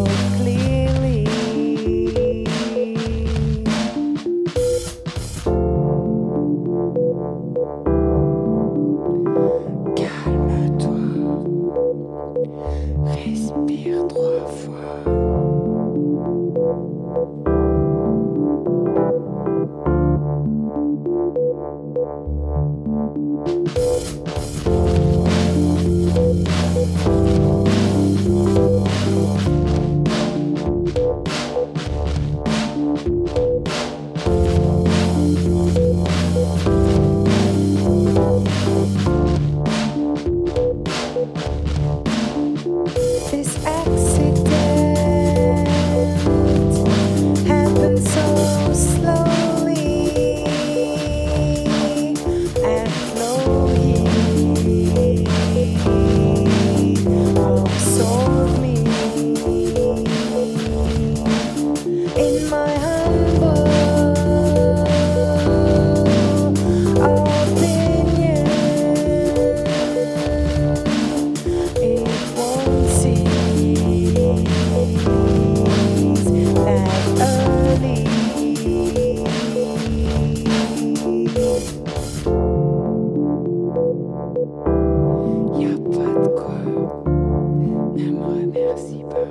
clearly. Calme-toi, respire 3 fois. This accident happened so slowly and slowly absorbed me in my humble opinion. It won't cease that early. Y'a pas de quoi, ne me remercie pas.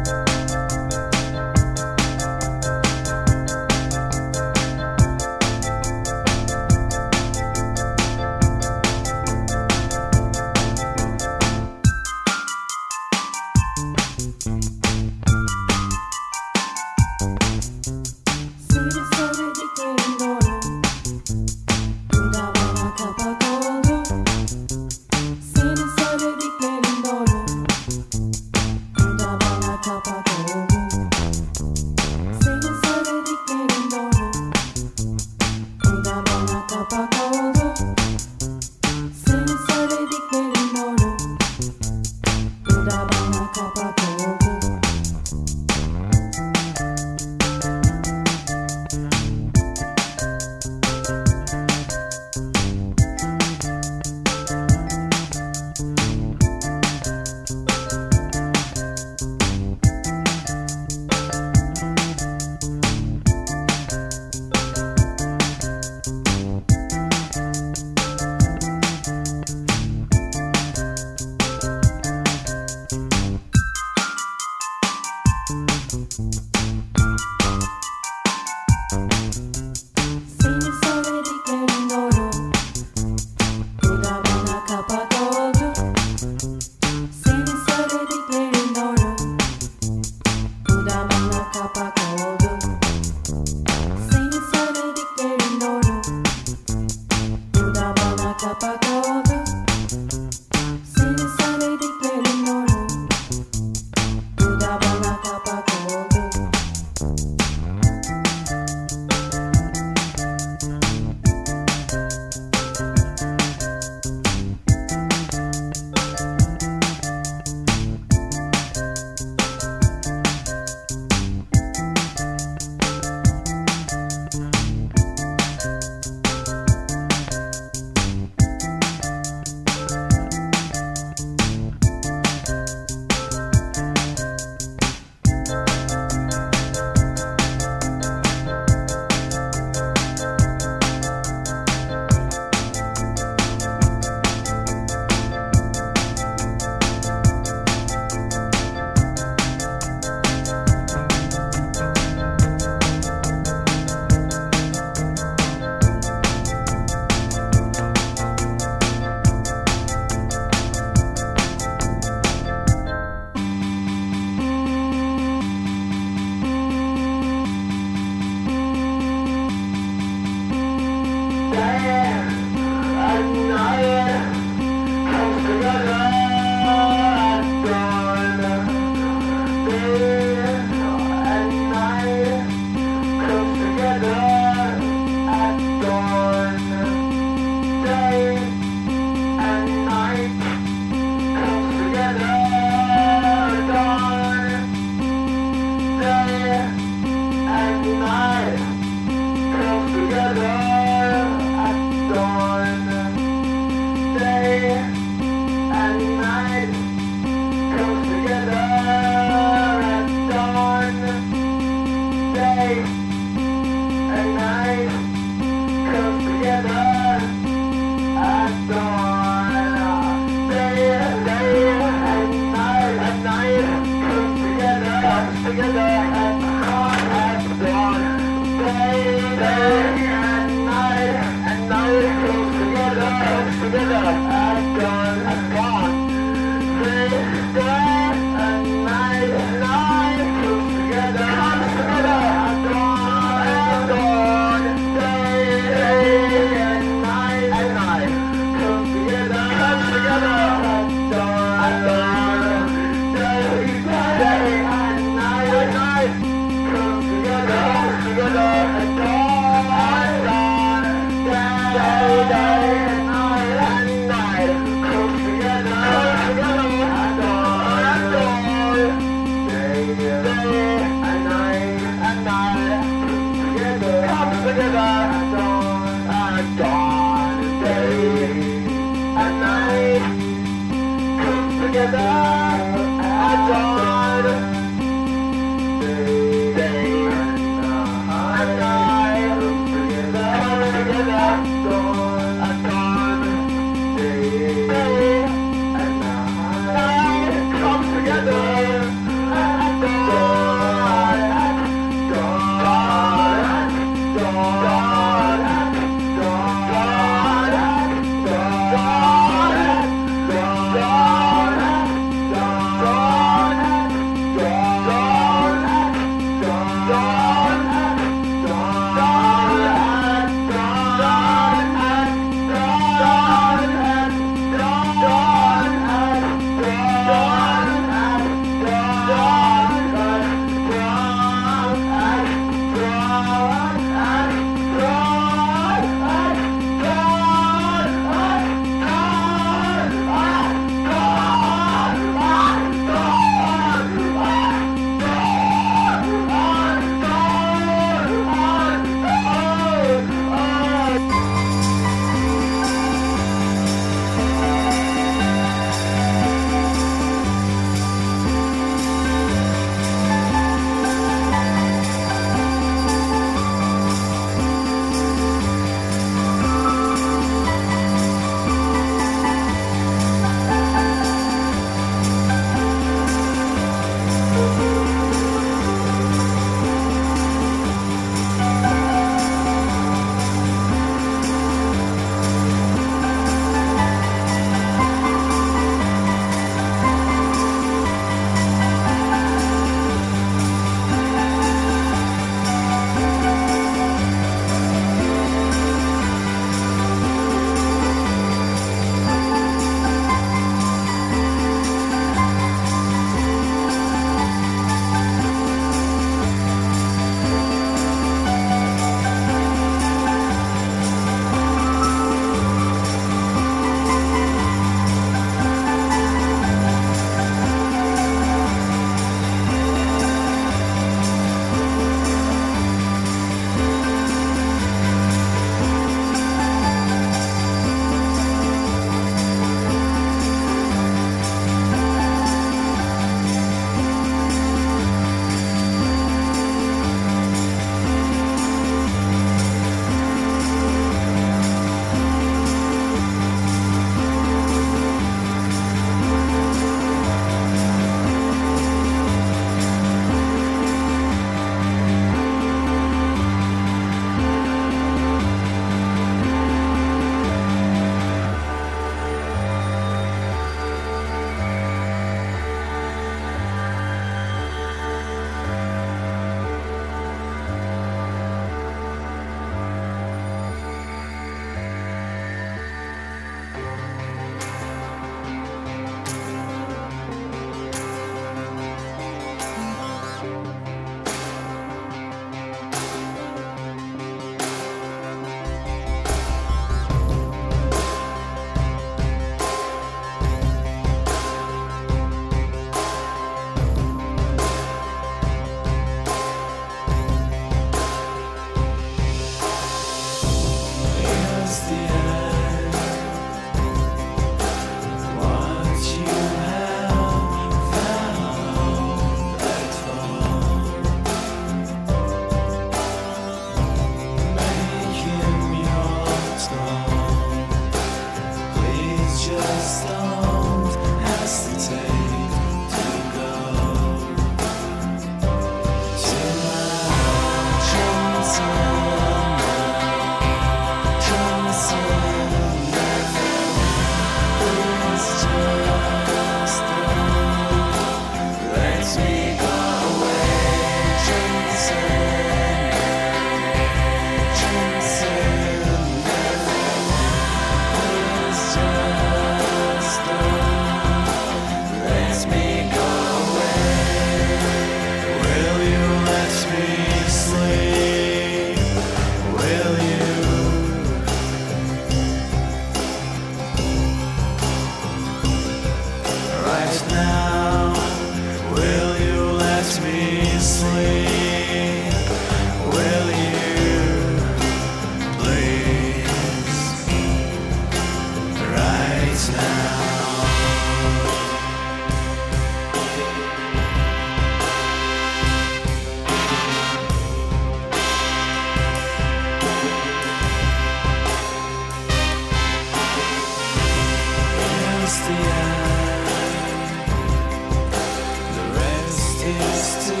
the end. The rest is to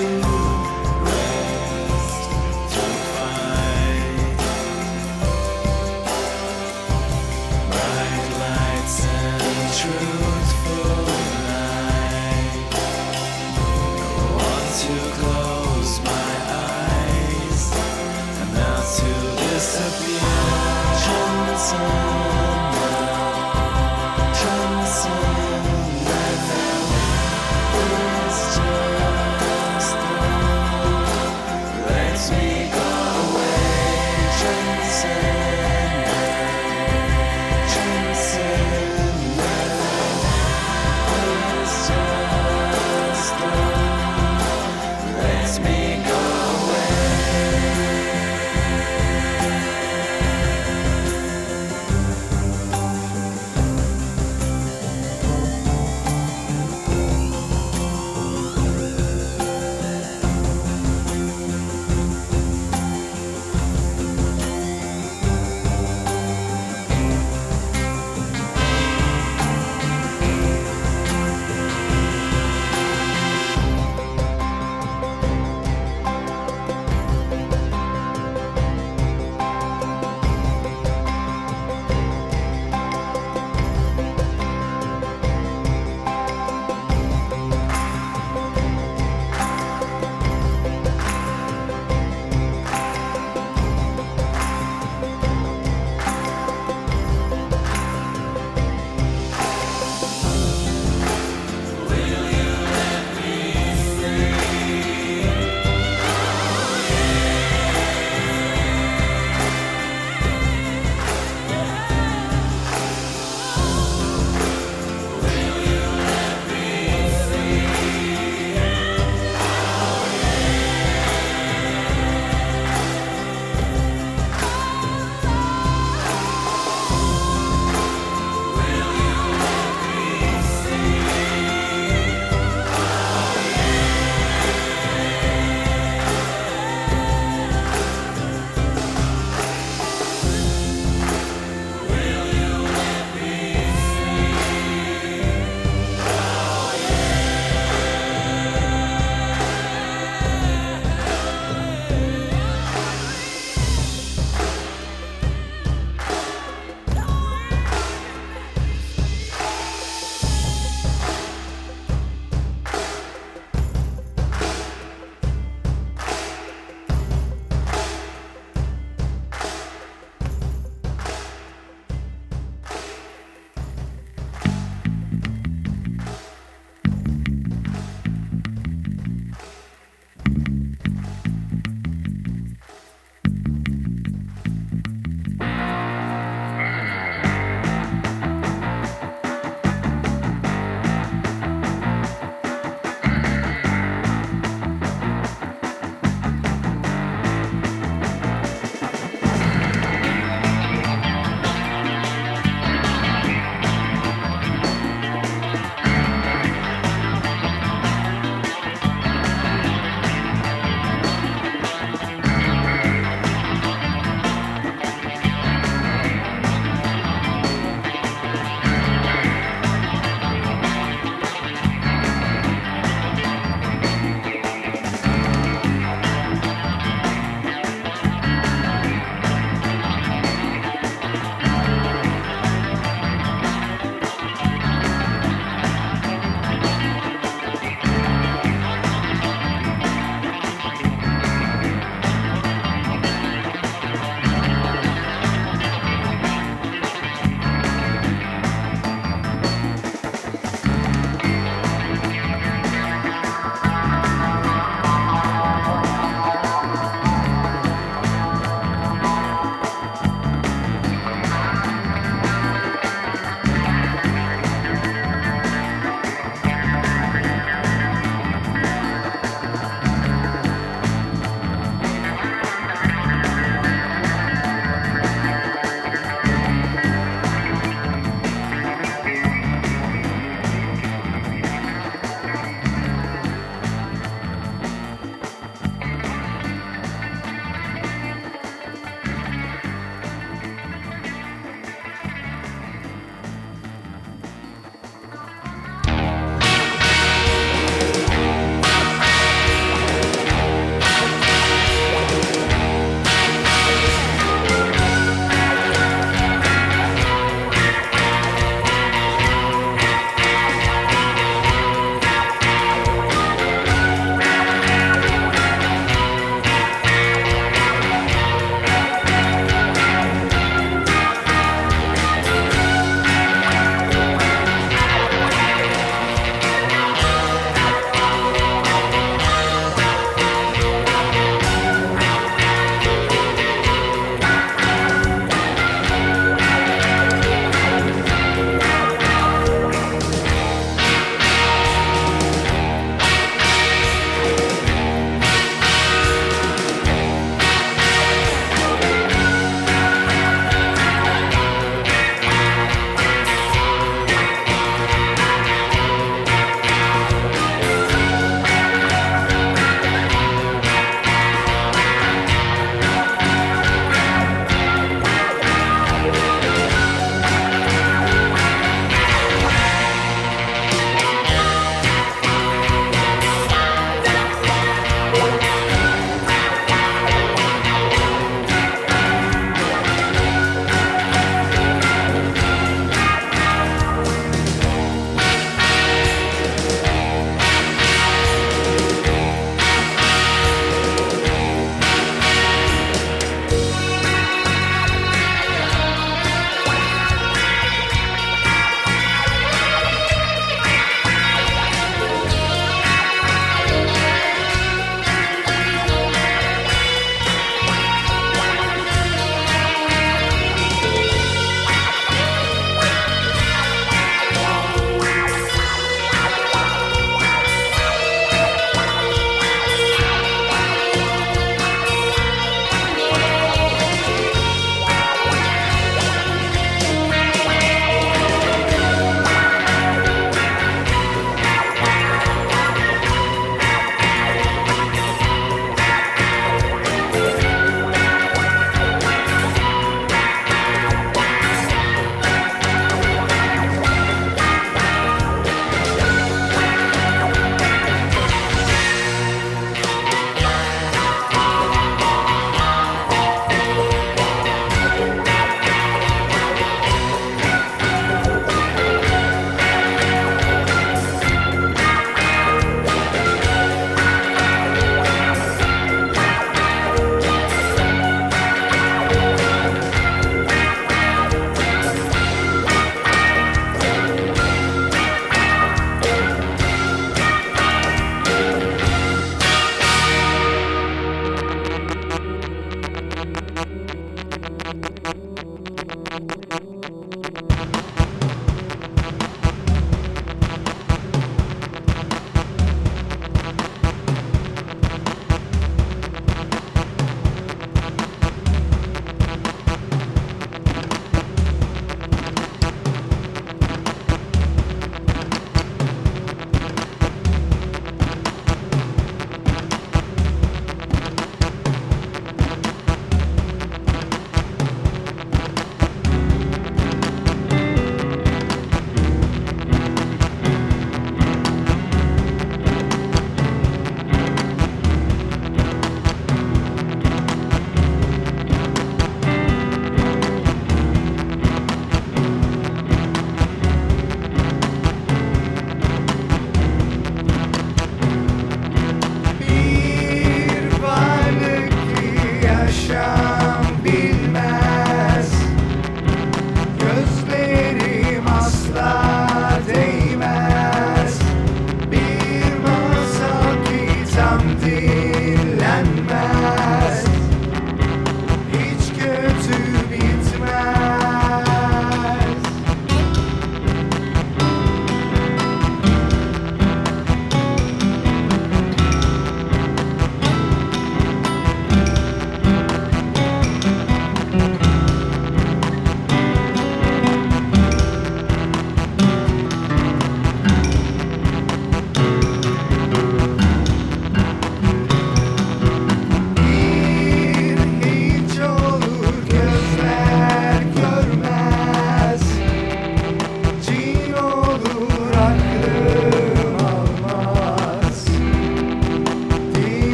rest, to find bright lights and truthful night. Want to close my eyes and now to disappear. Transcend, life is just a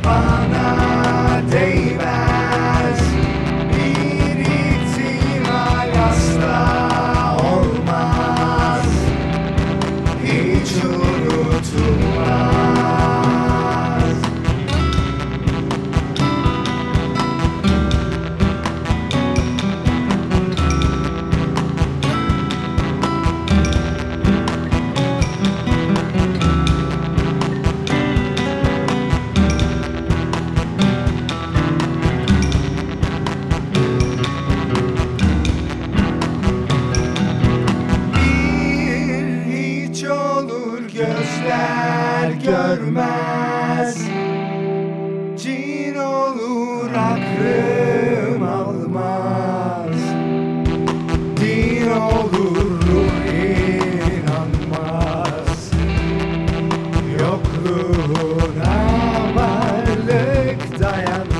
bana değmez. Bir ihtimal asla olmaz, hiç unutulmaz. Hiç olur gözler görmez, cin olur aklım almaz, din olur ruh inanmaz, yokluğuna varlık dayanmaz.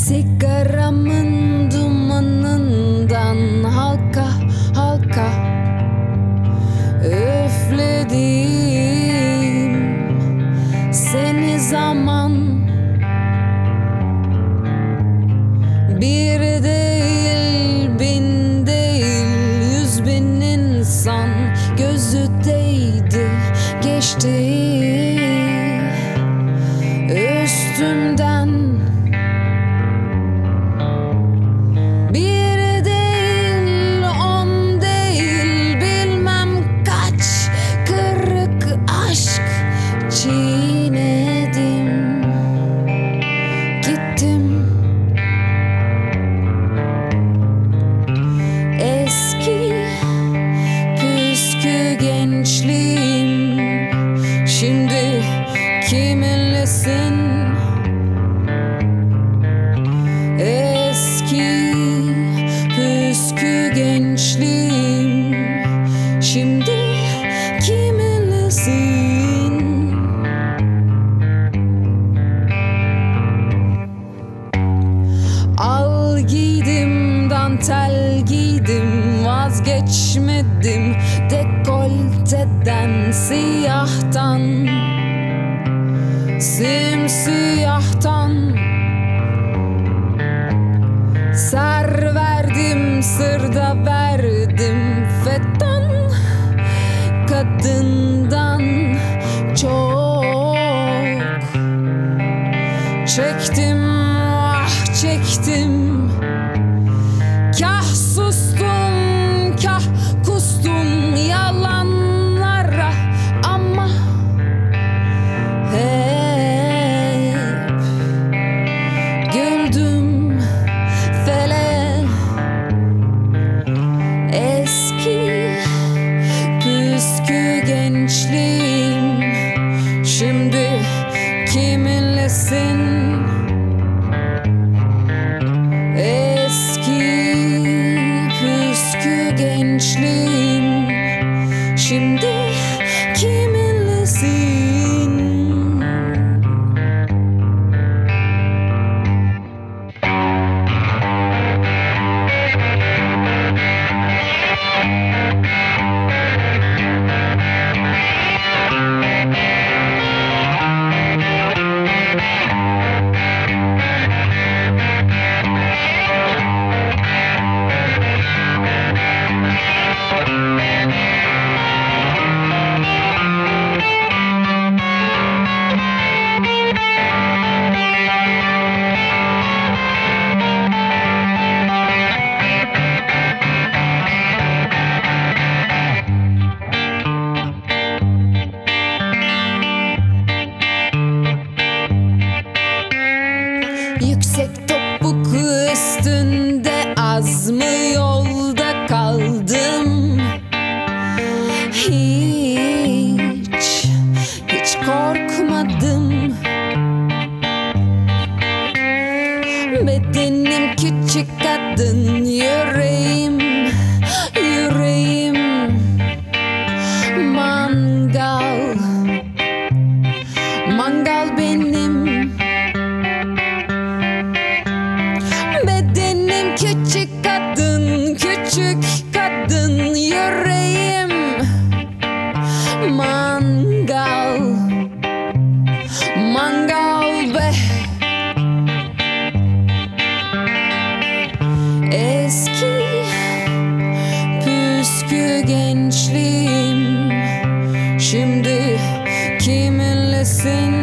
Sigaramın dumanından halka halka üfledim seni zaman. Bir değil, bin değil, 100.000 insan gözü değdi, geçti üstümden. Bir değil, 10 değil, bilmem kaç kırık aşk çiğnedim, gittim. Eski püskü gençliğim şimdi kiminlesin? Eski püskü gençliğim şimdi kiminlesin? Al giydim, dantel giydim, vazgeçmedim dekolteden, siyahtan, simsiyahtan. Ser verdim, sırda verdim, fettan kadından çok çektim, ah çektim. Kah sustum, kah kustum yalanlara ama hep güldüm fele. Eski püskü gençliğim şimdi kiminlesin? Eski püskü gençliğim şimdi kiminlesin? Yüksek topuk üstünde az mı yolda kaldım? Hiç korkmadım. Bedenim küçük kadın, yüreğim mangal benim. Bedenim küçük kadın, yüreğim mangal be. Eski püskü gençliğim şimdi kiminlesin?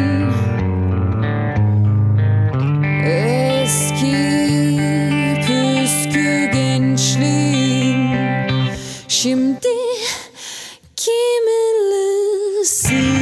Eski püskü gençliğim şimdi kiminlesin?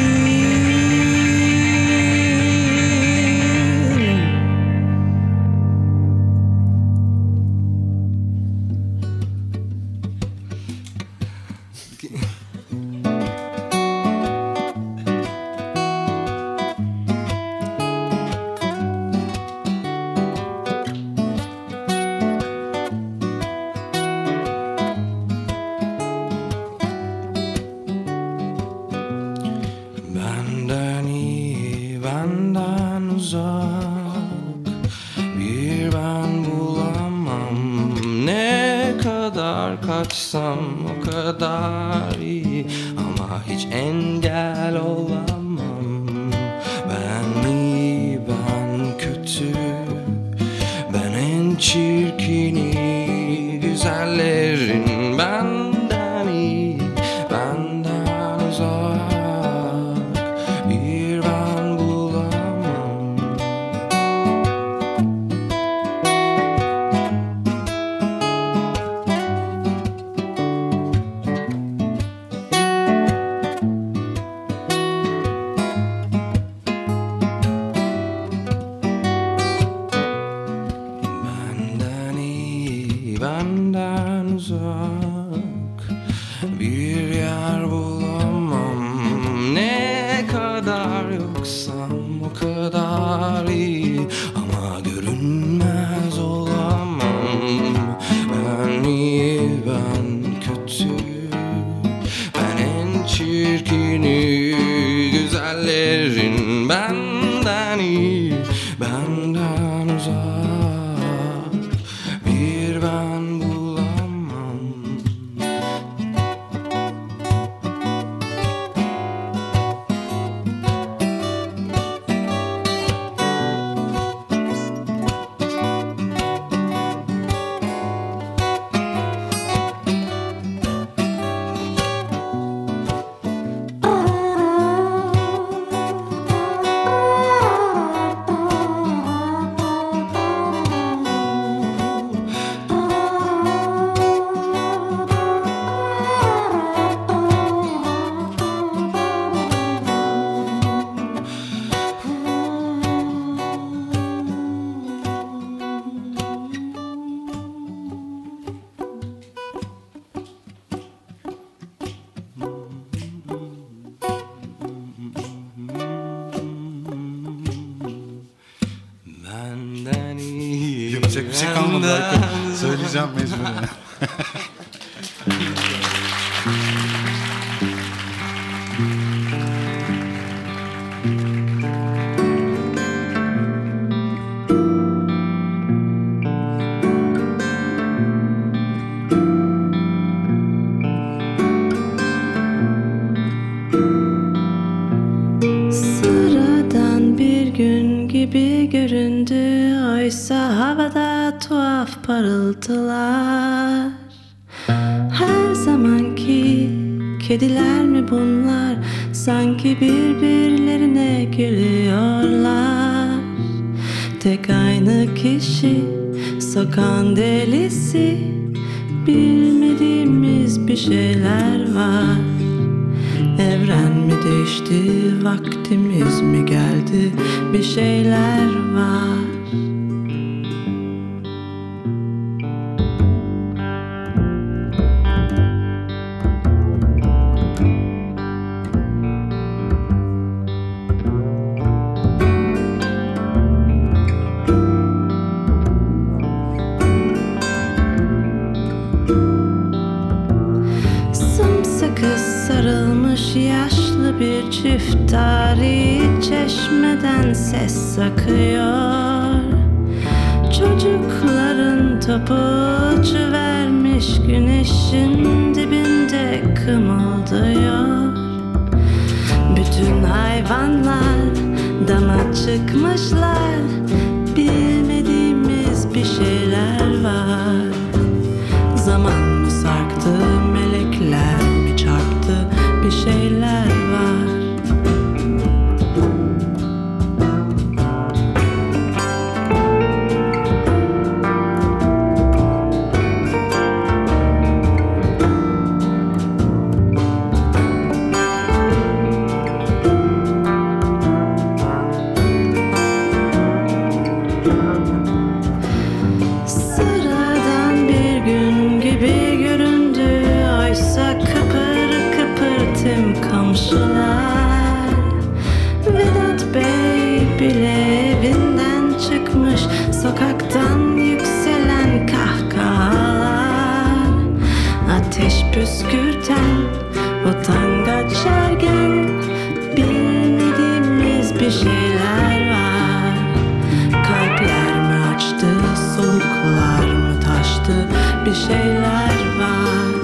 Benden iyi, benden uzak bir açsam o kadar iyi. Ama hiç engel olamam. Ben iyi, ben kötü, ben en çirkini. Güzellerin benden iyi, benden uzak bir ben bulamam. Benden iyi, benden uzak bir yer bulamam. Ne kadar yoksam o kadar iyi. Ama görünmez olamam. Ben iyi, ben kötü, ben en çirkini. Güzellerin benden iyi, benden uzak bir ben bulamam. Benden iyi, Yapacak bir şey kalmadı. benden Söyleyeceğim mecburen. Sıradan bir gün gibi göründü, oysa havada tuhaf parıltılar. Her zamanki kediler mi bunlar, sanki birbirlerine gülüyorlar. Tek aynı kişi, sokağın delisi, bilmediğimiz bir şeyler var. Evren mi değişti, vaktimiz mi geldi, bir şeyler var. Sımsıkı sarılmış yaşlı bir çift, tarihi çeşmeden ses akıyor. Çocukların topu ucu vermiş, güneşin dibinde kımıldıyor. Bütün hayvanlar dama çıkmışlar, bilmediğimiz bir şeyler var. Zaman mı sarktı, melekler mi çarptı, bir şeyler var. Sıradan bir gün gibi göründü, oysa kıpır kıpır tüm komşular. Vedat Bey bile evinden çıkmış, sokaktan yükselen kahkahalar. Ateş püskürten utangaç ergen, bilmediğimiz bir şeyler var. Kalpler mi açtı, soluklar mı taştı, bir şeyler var.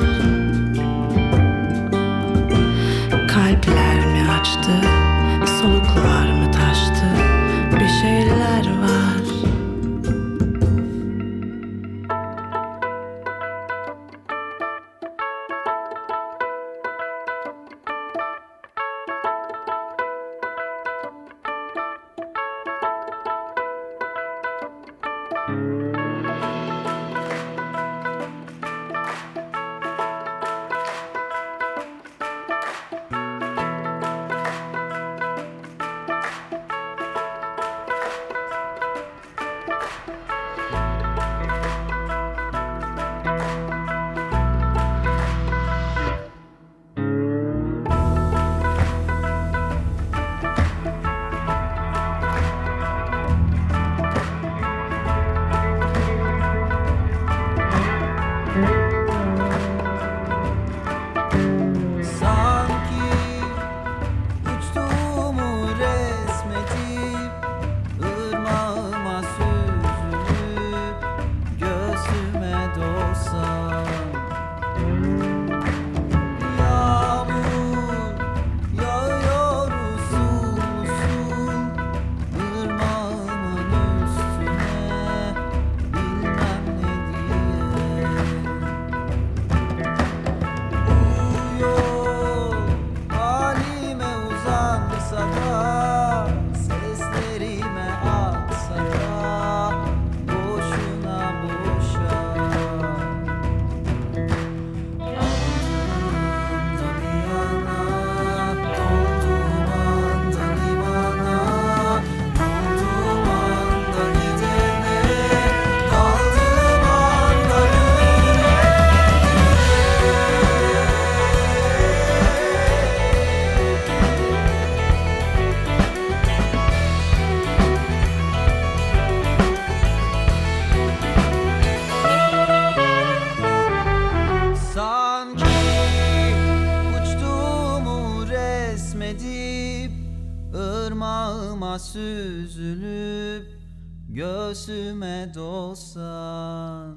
süzülüp göğsüme dolsan.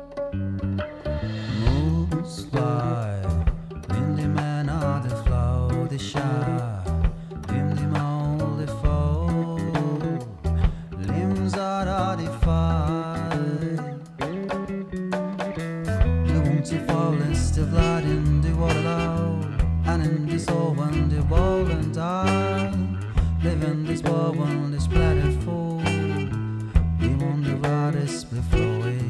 Moonlight, windy man of the flow, the shy, windy mold the foe, limbs are defied. You want to fall and still blood in the water low, and in this soul when the ball and die, live in this world when this planet fall. We want the riders before we.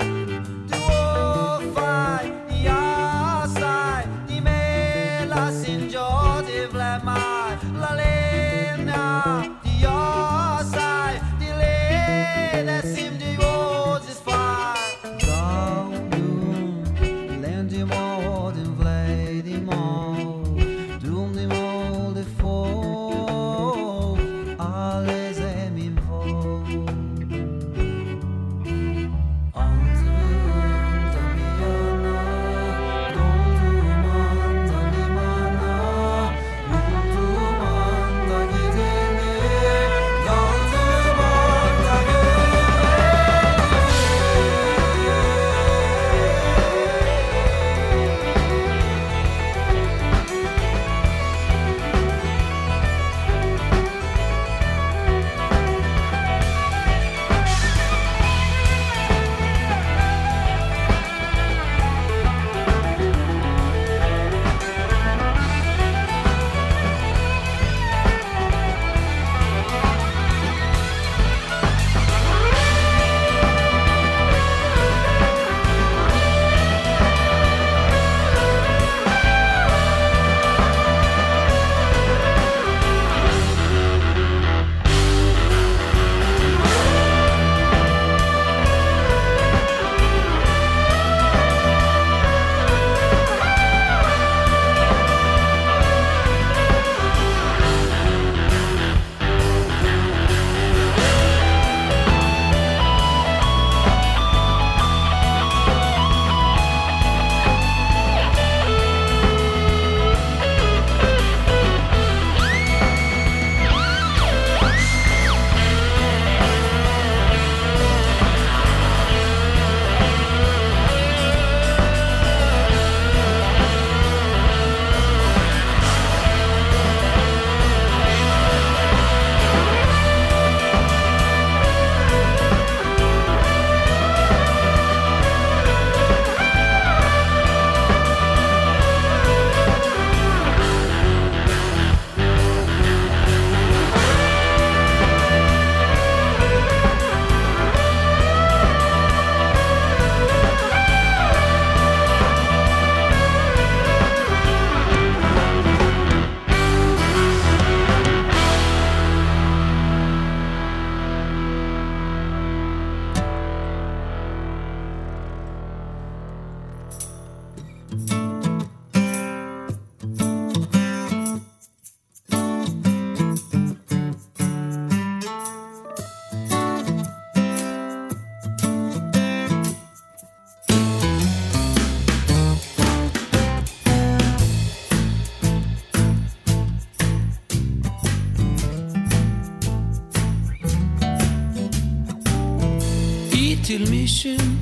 İtilmişim,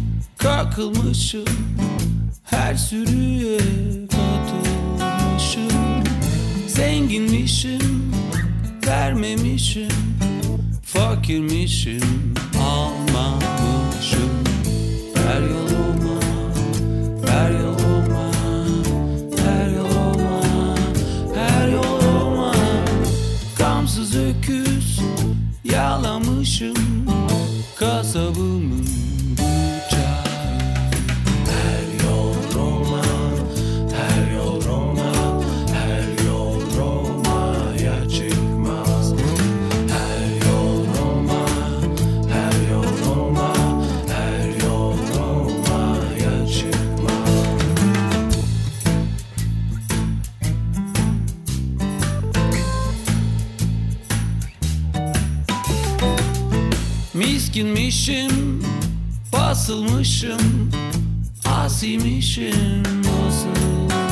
kakılmışım, her sürüye katılmışım. Zenginmişim, vermemişim, fakirmişim, almamışım. Her yoluma, her yoluma, her yoluma, her yoluma. Gamsız öküz yalamışım, kasabımın bıçağı. Her yol Roma, her yol Roma, her yol Roma'ya çıkmaz. Her yol Roma, her yol Roma, her yol Roma'ya çıkmaz. Miskinmişim, basılmışım, asiymişim,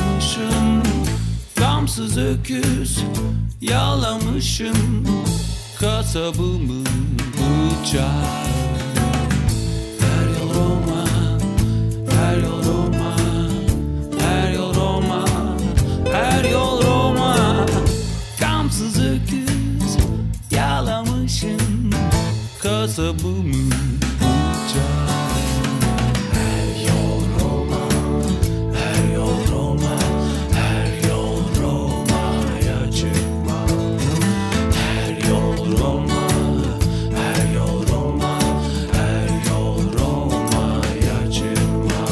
basılmışım. Gamsız öküz yalamışım, kasabımın bıçağı. Her yol Roma, her yol Roma, her yol Roma, her yol Roma. Gamsız öküz yalamışım kasabımın bıçağı. Her yol Roma, her yol Roma, her yol Roma'ya çıkma. Her yol Roma, her yol Roma, her yol Roma'ya çıkma.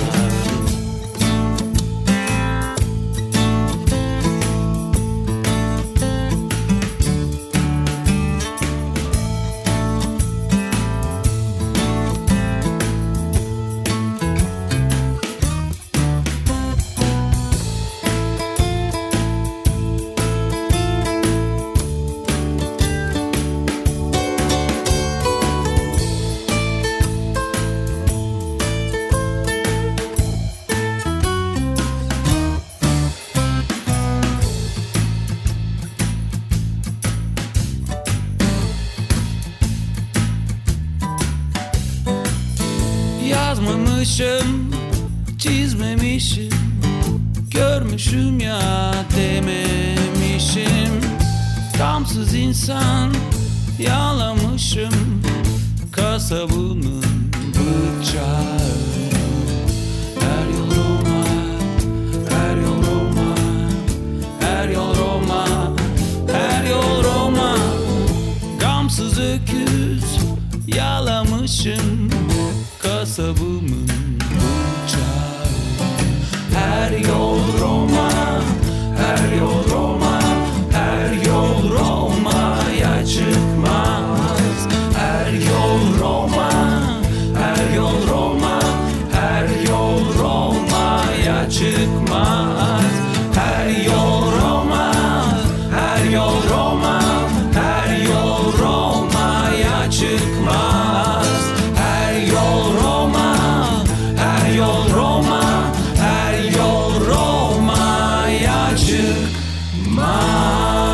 Yazmamışım, çizmemişim, görmüşüm ya dememişim. Gamsız insan yalamışım kasabımın bıçağı. Her yol Roma, her yol Roma, her yol Roma, her yol Roma. Gamsız öküz yalamışım kasabımın bıçağı. Her yol Roma, her yol Roma, her yol Roma'ya çıkmaz. Her yol Roma, her yol Roma, her yol Roma'ya çıkmaz. Her yol Roma, her yol Roma, her yol Roma'ya çıkmaz. Her yol Roma, her yol Roma, her yol Roma'ya çıkmaz.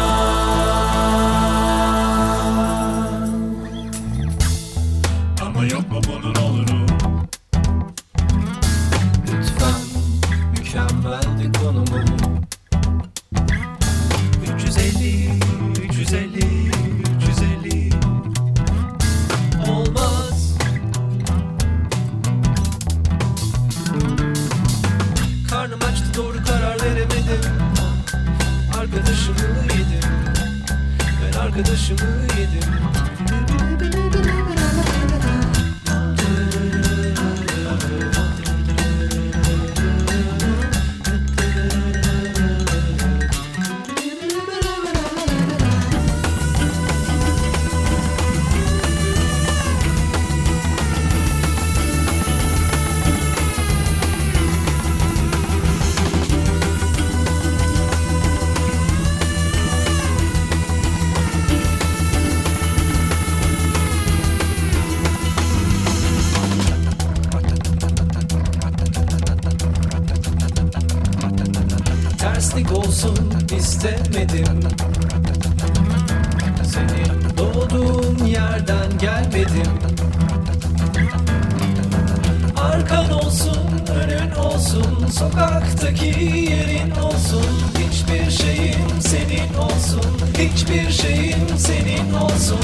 Ama yapma bunun oluru. Lütfen mükemmeldi konumum. 350, 350, 350 olmaz. Karnım açtı, doğru karar veremedim. Arkadaşımı yedim, ben arkadaşımı yedim. Terslik olsun istemedim. Senin doğduğun yerden gelmedim. Arkan olsun, önün olsun, sokaktaki yerin olsun. Hiçbir şeyin senin olsun, hiçbir şeyin senin olsun.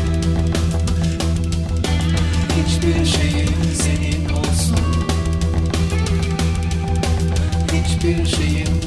Hiçbir şeyin senin olsun. Hiçbir şeyin